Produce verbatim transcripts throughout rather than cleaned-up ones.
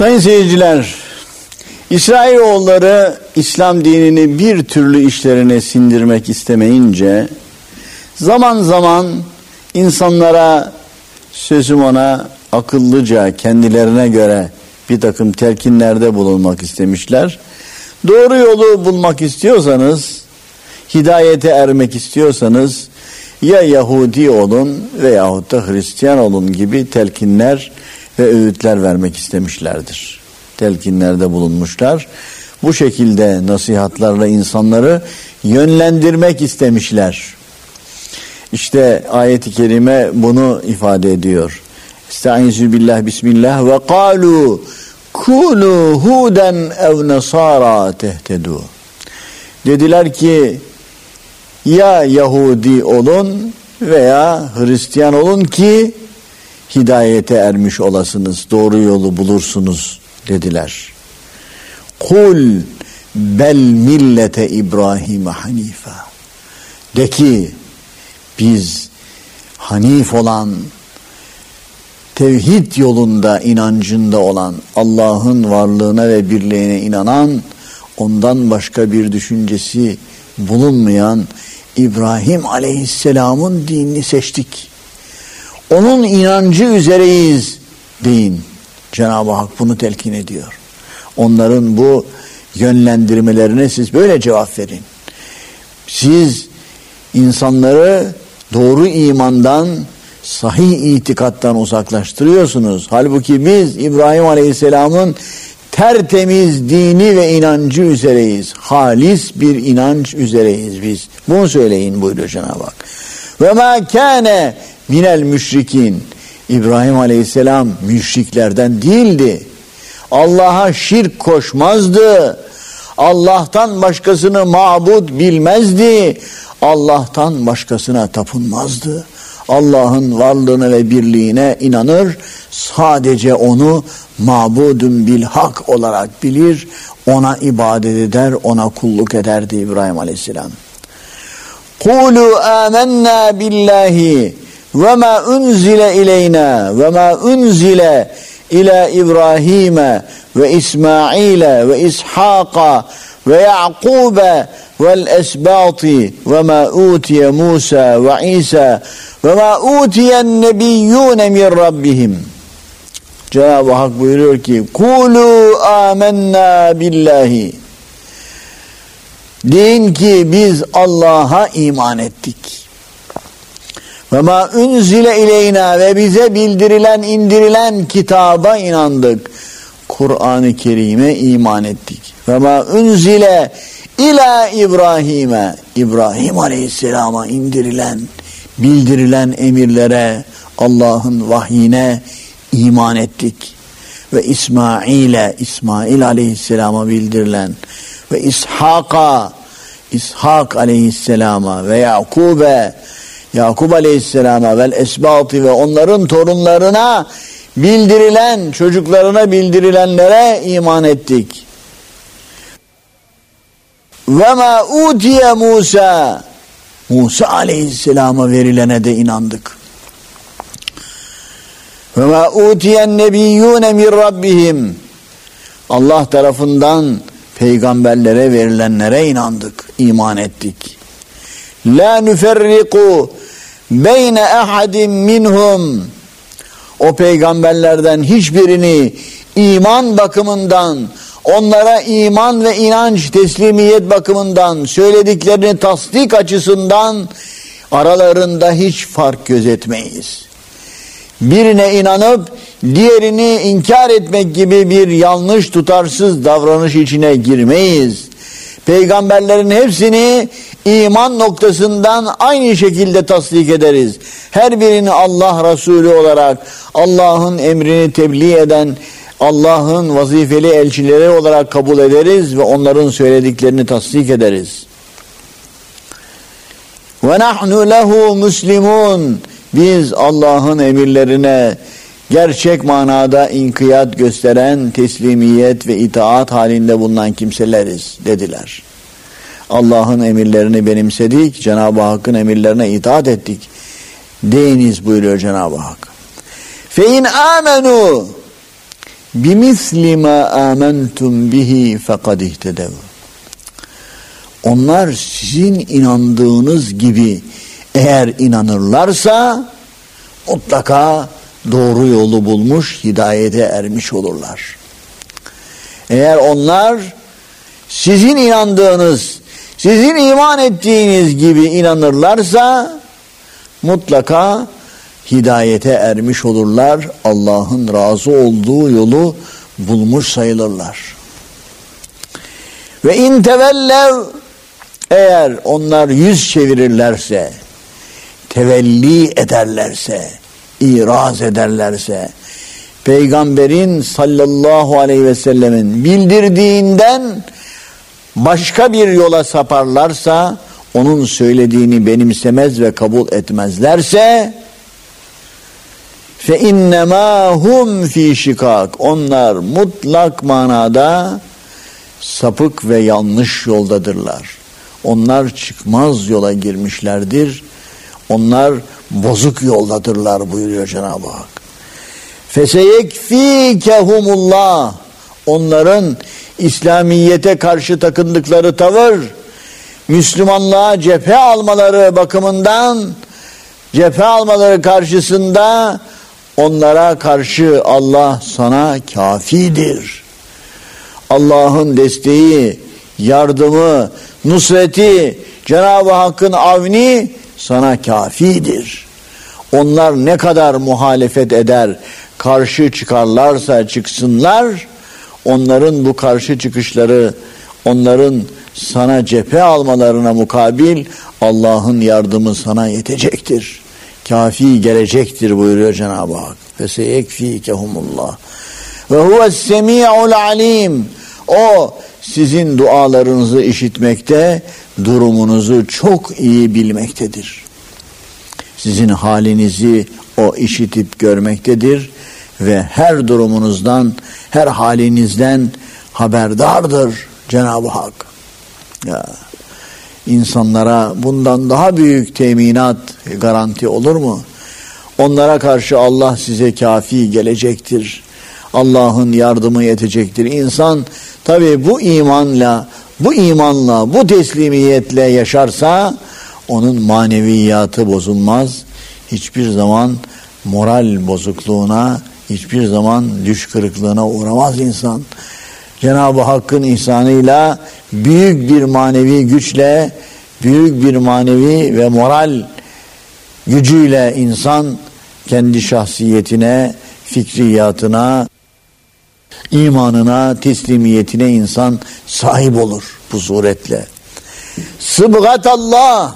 Sayın seyirciler, İsrailoğulları İslam dinini bir türlü işlerine sindirmek istemeyince zaman zaman insanlara, sözüm ona akıllıca kendilerine göre bir takım telkinlerde bulunmak istemişler. Doğru yolu bulmak istiyorsanız, hidayete ermek istiyorsanız ya Yahudi olun veyahut da Hristiyan olun gibi telkinler ve öğütler vermek istemişlerdir. Telkinlerde bulunmuşlar. Bu şekilde nasihatlarla insanları yönlendirmek istemişler. İşte ayet-i kerime bunu ifade ediyor. Estaizu billah bismillah ve kalu kulu huden ev nasara tehtedu. Dediler ki ya Yahudi olun veya Hristiyan olun ki hidayete ermiş olasınız, doğru yolu bulursunuz dediler. Kul bel millete İbrahim hanife. De ki biz hanif olan, tevhid yolunda, inancında olan, Allah'ın varlığına ve birliğine inanan, ondan başka bir düşüncesi bulunmayan İbrahim Aleyhisselam'ın dinini seçtik. Onun inancı üzereyiz deyin. Cenab-ı Hak bunu telkin ediyor. Onların bu yönlendirmelerine siz böyle cevap verin. Siz insanları doğru imandan, sahih itikattan uzaklaştırıyorsunuz. Halbuki biz İbrahim Aleyhisselam'ın tertemiz dini ve inancı üzereyiz. Halis bir inanç üzereyiz biz. Bunu söyleyin buyuruyor Cenab-ı Hak. Ve ma kâne minel müşrikin. İbrahim Aleyhisselam müşriklerden değildi. Allah'a şirk koşmazdı. Allah'tan başkasını mabud bilmezdi. Allah'tan başkasına tapınmazdı. Allah'ın varlığına ve birliğine inanır. Sadece onu mabudun bil hak olarak bilir. Ona ibadet eder, ona kulluk ederdi İbrahim Aleyhisselam. Kulu amennâ billahi ve ma unzile ileyna ve ma unzile ila İbrahim'e ve İsmail'e ve İshak'a ve Ya'kub'e vel esbâti ve ma utiye Musa ve İsa ve ma utiyen nebiyyûne min rabbihim. Cenab-ı Hak buyuruyor ki kulu amennâ billahi. Deyin ki biz Allah'a iman ettik. Ve ma unzile ileyna ve bize bildirilen, indirilen kitaba inandık. Kur'an-ı Kerim'e iman ettik. Ve ma unzile ila İbrahim'e, İbrahim Aleyhisselam'a indirilen, bildirilen emirlere, Allah'ın vahyine iman ettik. Ve İsmail'e, İsmail Aleyhisselam'a bildirilen ve İshak'a, İshak Aleyhisselam'a ve Yakub'e, Yakub Aleyhisselam'a vel esbâti ve onların torunlarına bildirilen, çocuklarına bildirilenlere iman ettik. Ve ma utiye Musa, Musa Aleyhisselam'a verilene de inandık. Ve ma utiyen nebiyyûne min rabbihim, Allah tarafından peygamberlere verilenlere inandık, iman ettik. La nüferriku beyne ahadin minhum, o peygamberlerden hiçbirini iman bakımından, onlara iman ve inanç, teslimiyet bakımından, söylediklerini tasdik açısından aralarında hiç fark gözetmeyiz. Birine inanıp diğerini inkar etmek gibi bir yanlış, tutarsız davranış içine girmeyiz. Peygamberlerin hepsini iman noktasından aynı şekilde tasdik ederiz. Her birini Allah Resulü olarak, Allah'ın emrini tebliğ eden, Allah'ın vazifeli elçileri olarak kabul ederiz ve onların söylediklerini tasdik ederiz. Ve nahnu lehu muslimun. Biz Allah'ın emirlerine gerçek manada inkiyat gösteren, teslimiyet ve itaat halinde bulunan kimseleriz dediler. Allah'ın emirlerini benimsedik, Cenab-ı Hakk'ın emirlerine itaat ettik deyiniz buyuruyor Cenab-ı Hak. Fe in amenu, bimisli ma amentum bihi fekad ihtedev. Onlar sizin inandığınız gibi eğer inanırlarsa mutlaka doğru yolu bulmuş, hidayete ermiş olurlar. Eğer onlar sizin inandığınız, sizin iman ettiğiniz gibi inanırlarsa mutlaka hidayete ermiş olurlar. Allah'ın razı olduğu yolu bulmuş sayılırlar. Ve in tevellev, eğer onlar yüz çevirirlerse, tevelli ederlerse, iraz ederlerse, Peygamberin sallallahu aleyhi ve sellemin bildirdiğinden başka bir yola saparlarsa, onun söylediğini benimsemez ve kabul etmezlerse, fe innemâ hum fî şikâk, onlar mutlak manada sapık ve yanlış yoldadırlar. Onlar çıkmaz yola girmişlerdir. Onlar bozuk yoldadırlar buyuruyor Cenab-ı Hak. Feseyekfîkehumullah, onların İslamiyete karşı takındıkları tavır, Müslümanlığa cephe almaları bakımından, cephe almaları karşısında onlara karşı Allah sana kafidir. Allah'ın desteği, yardımı, nusreti, Cenab-ı Hakk'ın avni sana kafidir. Onlar ne kadar muhalefet eder, karşı çıkarlarsa çıksınlar, onların bu karşı çıkışları, onların sana cephe almalarına mukabil Allah'ın yardımı sana yetecektir. Kafi gelecektir buyuruyor Cenab-ı Hak. Feseyekfîkehumullah. Ve huves-semî'ul alîm. O sizin dualarınızı işitmekte, durumunuzu çok iyi bilmektedir. Sizin halinizi o işitip görmektedir ve her durumunuzdan, her halinizden haberdardır Cenab-ı Hak. Ya, insanlara bundan daha büyük teminat, garanti olur mu? Onlara karşı Allah size kafi gelecektir. Allah'ın yardımı yetecektir. İnsan tabii bu imanla, bu imanla, bu teslimiyetle yaşarsa onun maneviyatı bozulmaz. Hiçbir zaman moral bozukluğuna, hiçbir zaman düş kırıklığına uğramaz insan. Cenab-ı Hakk'ın ihsanıyla büyük bir manevi güçle, büyük bir manevi ve moral gücüyle insan kendi şahsiyetine, fikriyatına, imanına, teslimiyetine insan sahip olur bu suretle. Sıbgat Allah,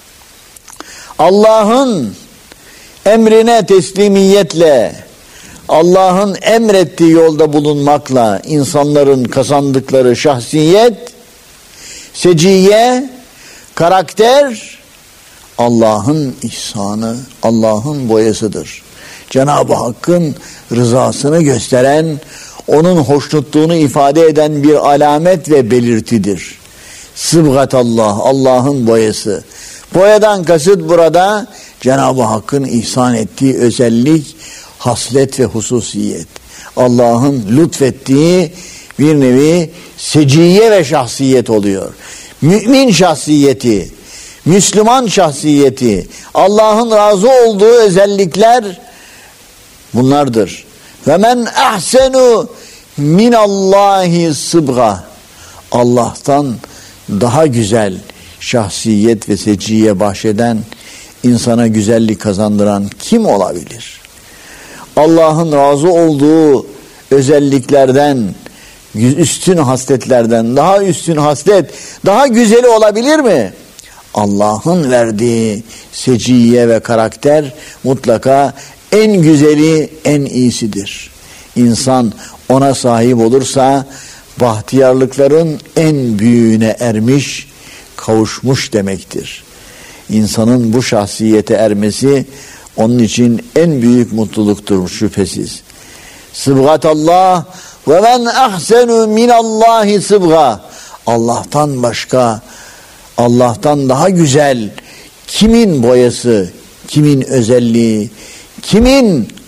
Allah'ın emrine teslimiyetle, Allah'ın emrettiği yolda bulunmakla insanların kazandıkları şahsiyet, seciye, karakter Allah'ın ihsanı, Allah'ın boyasıdır. Cenab-ı Hakk'ın rızasını gösteren, onun hoşnutluğunu ifade eden bir alamet ve belirtidir. Sıbgat Allah, Allah'ın boyası. Boyadan kasıt burada Cenab-ı Hakk'ın ihsan ettiği özellik, haslet ve hususiyet. Allah'ın lütfettiği bir nevi seciye ve şahsiyet oluyor. Mümin şahsiyeti, Müslüman şahsiyeti, Allah'ın razı olduğu özellikler bunlardır. Ve men ahsenu minallahi sıbga. Allah'tan daha güzel şahsiyet ve seciye bahşeden, insana güzellik kazandıran kim olabilir? Allah'ın razı olduğu özelliklerden, üstün hasletlerden daha üstün haslet, daha güzeli olabilir mi? Allah'ın verdiği seciye ve karakter mutlaka en güzeli, en iyisidir. İnsan ona sahip olursa bahtiyarlıkların en büyüğüne ermiş, kavuşmuş demektir. İnsanın bu şahsiyete ermesi onun için en büyük mutluluktur şüphesiz. Sıbgat Allah ve men ahsenu minallahi sıbga. Allah'tan başka, Allah'tan daha güzel kimin boyası, kimin özelliği, kimin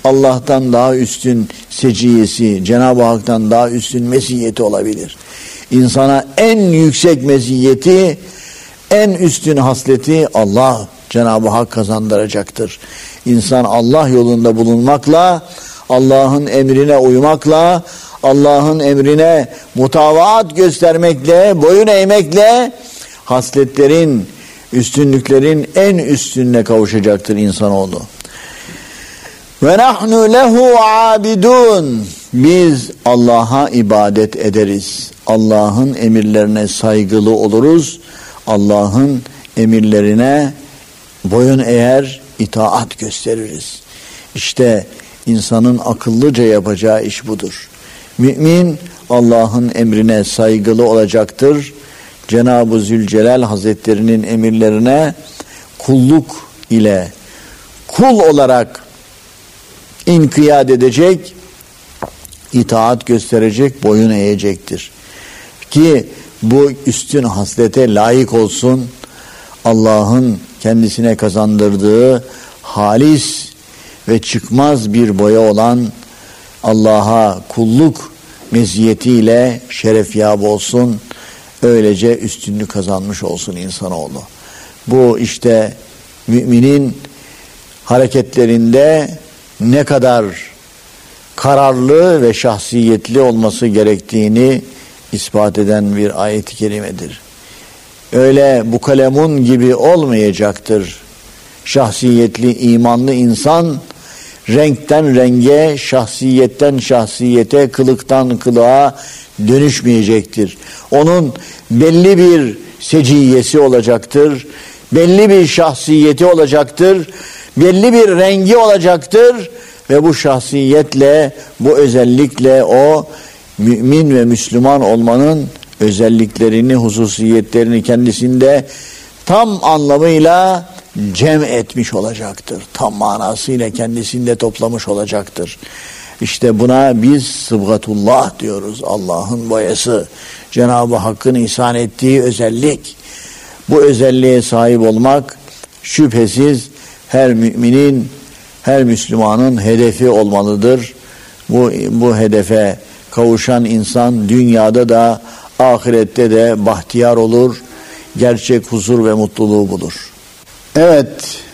Allah'tan daha üstün seciyesi, Cenab-ı Hak'tan daha üstün meziyeti olabilir? İnsana en yüksek meziyeti, en üstün hasleti Allah Cenab-ı Hak kazandıracaktır. İnsan Allah yolunda bulunmakla, Allah'ın emrine uymakla, Allah'ın emrine mutavaat göstermekle, boyun eğmekle hasletlerin, üstünlüklerin en üstününe kavuşacaktır insanoğlu. Ve nahnu lehu abidun. Biz Allah'a ibadet ederiz. Allah'ın emirlerine saygılı oluruz. Allah'ın emirlerine boyun eğer, itaat gösteririz. İşte insanın akıllıca yapacağı iş budur. Mümin Allah'ın emrine saygılı olacaktır. Cenab-ı Zülcelal Hazretlerinin emirlerine kulluk ile kul olarak inkiyat edecek, itaat gösterecek, boyun eğecektir. Ki bu üstün haslete layık olsun, Allah'ın kendisine kazandırdığı halis ve çıkmaz bir boya olan Allah'a kulluk meziyetiyle şerefyab olsun, öylece üstünlük kazanmış olsun insanoğlu. Bu işte müminin hareketlerinde ne kadar kararlı ve şahsiyetli olması gerektiğini ispat eden bir ayet-i kerimedir. Öyle bu kalemun gibi olmayacaktır. Şahsiyetli, imanlı insan renkten renge, şahsiyetten şahsiyete, kılıktan kılığa dönüşmeyecektir. Onun belli bir seciyesi olacaktır, belli bir şahsiyeti olacaktır, belli bir rengi olacaktır ve bu şahsiyetle, bu özellikle o mümin ve Müslüman olmanın özelliklerini, hususiyetlerini kendisinde tam anlamıyla cem etmiş olacaktır. Tam manasıyla kendisinde toplamış olacaktır. İşte buna biz sıbgatullah diyoruz. Allah'ın boyası. Cenab-ı Hakk'ın ihsan ettiği özellik. Bu özelliğe sahip olmak şüphesiz her müminin, her Müslümanın hedefi olmalıdır. Bu, bu hedefe kavuşan insan dünyada da ahirette de bahtiyar olur. Gerçek huzur ve mutluluğu bulur. Evet,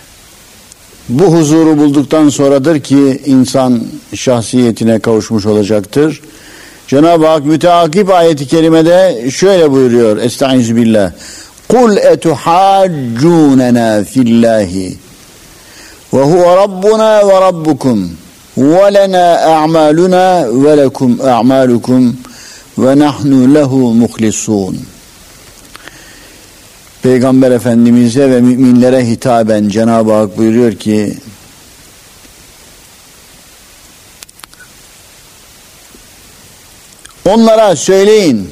bu huzuru bulduktan sonradır ki insan şahsiyetine kavuşmuş olacaktır. Cenab-ı Hak müteakip ayeti kerimede şöyle buyuruyor. Estaizu billah. Kul etuhaccunena fillahi ve huve rabbuna ve rabbukum ve lena a'maluna ve lekum a'malukum ve nahnu lehu muhlisun. Peygamber Efendimiz'e ve müminlere hitaben Cenab-ı Hak buyuruyor ki onlara söyleyin,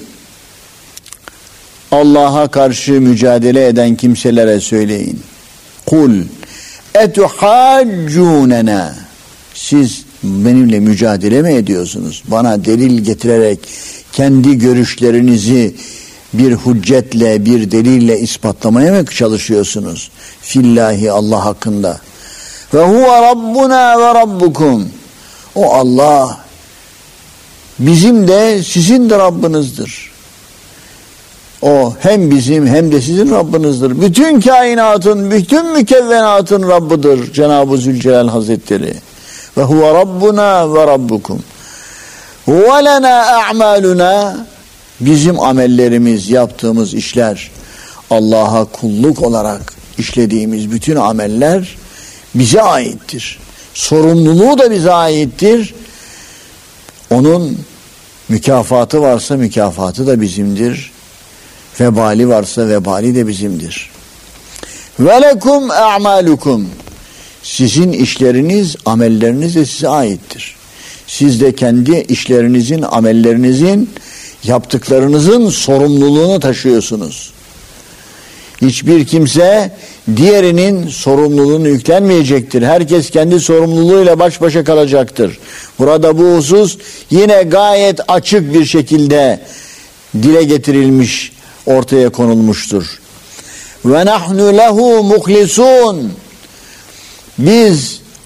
Allah'a karşı mücadele eden kimselere söyleyin. Kul etuhaccunena, siz benimle mücadele mi ediyorsunuz? Bana delil getirerek kendi görüşlerinizi bir hüccetle, bir delille ispatlamaya mı çalışıyorsunuz? Fillahi, Allah hakkında. Ve huve rabbuna ve rabbukum. O Allah bizim de sizin de Rabbinizdir. O hem bizim hem de sizin Rabbinizdir. Bütün kainatın, bütün mükevvenatın Rabbidir Cenab-ı Zülcelal Hazretleri. Ve huve rabbuna ve rabbukum. Ve lena a'maluna, bizim amellerimiz, yaptığımız işler, Allah'a kulluk olarak işlediğimiz bütün ameller bize aittir. Sorumluluğu da bize aittir. Onun mükafatı varsa mükafatı da bizimdir. Vebali varsa vebali de bizimdir. Ve lekum a'malukum. Sizin işleriniz, amelleriniz de size aittir. Siz de kendi işlerinizin, amellerinizin, yaptıklarınızın sorumluluğunu taşıyorsunuz. Hiçbir kimse diğerinin sorumluluğunu yüklenmeyecektir. Herkes kendi sorumluluğuyla baş başa kalacaktır. Burada bu husus yine gayet açık bir şekilde dile getirilmiş, ortaya konulmuştur. Ve nahnu lehu muhlisun. Biz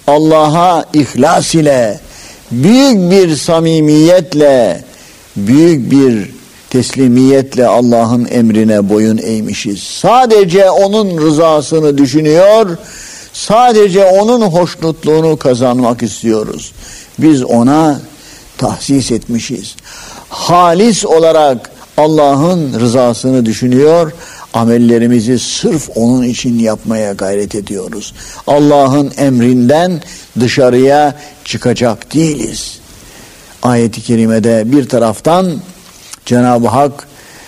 Allah'a ihlas ile, büyük bir samimiyetle, büyük bir teslimiyetle Allah'ın emrine boyun eğmişiz. Sadece onun rızasını düşünüyor, sadece onun hoşnutluğunu kazanmak istiyoruz. Biz ona tahsis etmişiz. Halis olarak Allah'ın rızasını düşünüyor, amellerimizi sırf onun için yapmaya gayret ediyoruz. Allah'ın emrinden dışarıya çıkacak değiliz. Ayet-i kerimede bir taraftan Cenab-ı Hak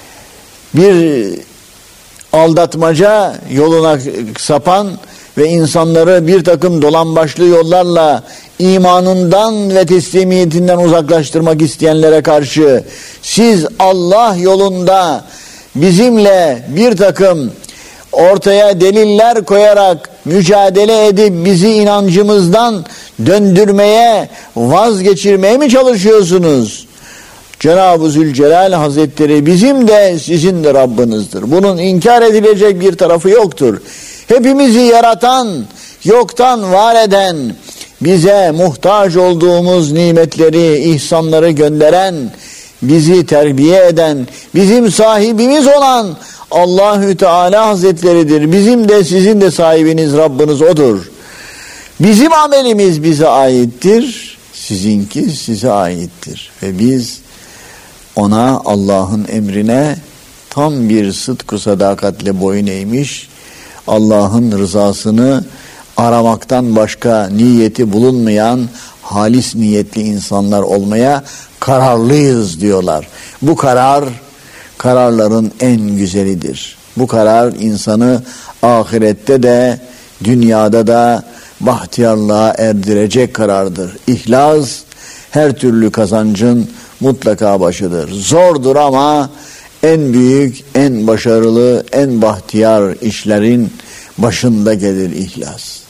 bir aldatmaca yoluna sapan ve insanları bir takım dolambaçlı yollarla imanından ve teslimiyetinden uzaklaştırmak isteyenlere karşı siz Allah yolunda bizimle bir takım ortaya deliller koyarak mücadele edip bizi inancımızdan döndürmeye, vazgeçirmeye mi çalışıyorsunuz? Cenab-ı Zülcelal Hazretleri bizim de sizin de Rabbinizdir. Bunun inkar edilecek bir tarafı yoktur. Hepimizi yaratan, yoktan var eden, bize muhtaç olduğumuz nimetleri, ihsanları gönderen, bizi terbiye eden, bizim sahibimiz olan Allahü Teala Hazretleridir. Bizim de sizin de sahibiniz Rabbiniz O'dur. Bizim amelimiz bize aittir, sizinki size aittir. Ve biz ona, Allah'ın emrine tam bir sıdk-ı sadakatle boyun eğmiş, Allah'ın rızasını aramaktan başka niyeti bulunmayan halis niyetli insanlar olmaya kararlıyız diyorlar. Bu karar kararların en güzelidir. Bu karar insanı ahirette de dünyada da bahtiyarlığa erdirecek karardır. İhlas her türlü kazancın mutlaka başıdır. Zordur ama en büyük, en başarılı, en bahtiyar işlerin başında gelir ihlas.